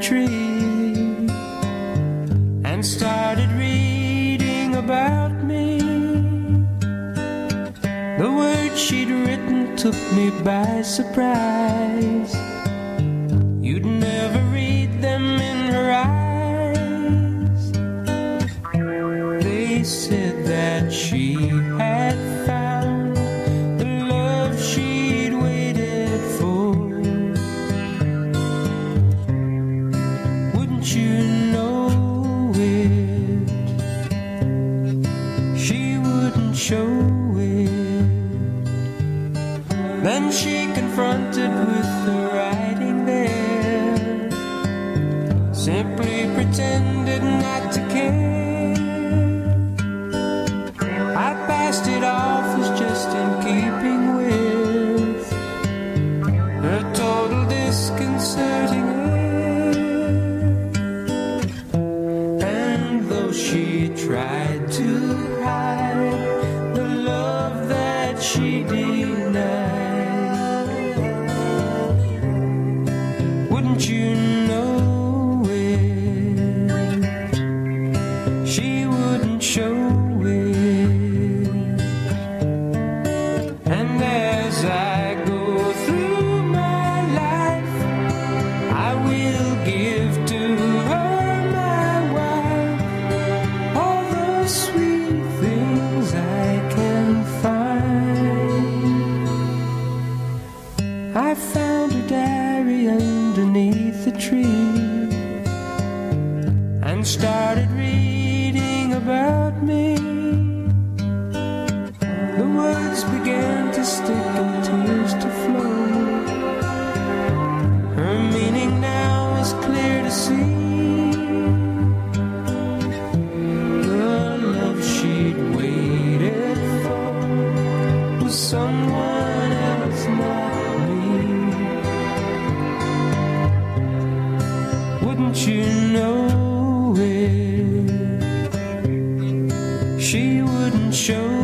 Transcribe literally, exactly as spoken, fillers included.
tree and started reading about me. The words she'd written took me by surprise. You'd never read them in her eyes. They said that she had found the love she'd waited for. Wouldn't you know it? She wouldn't show it. Then she confronted with the writing there, simply pretended not to care. I passed it off as just in keeping with her total disconcerting air. And though she tried to hide the love that she denied, wouldn't you know it? She wouldn't show it. And as I go through my life, I will give to her, my wife, all the sweet things I can find. I found a diary underneath the tree and started reading about me. The words began to stick and tears to flow. Her meaning now is clear to see. The love she'd waited for was someone else, not me. Wouldn't you know it? She wouldn't show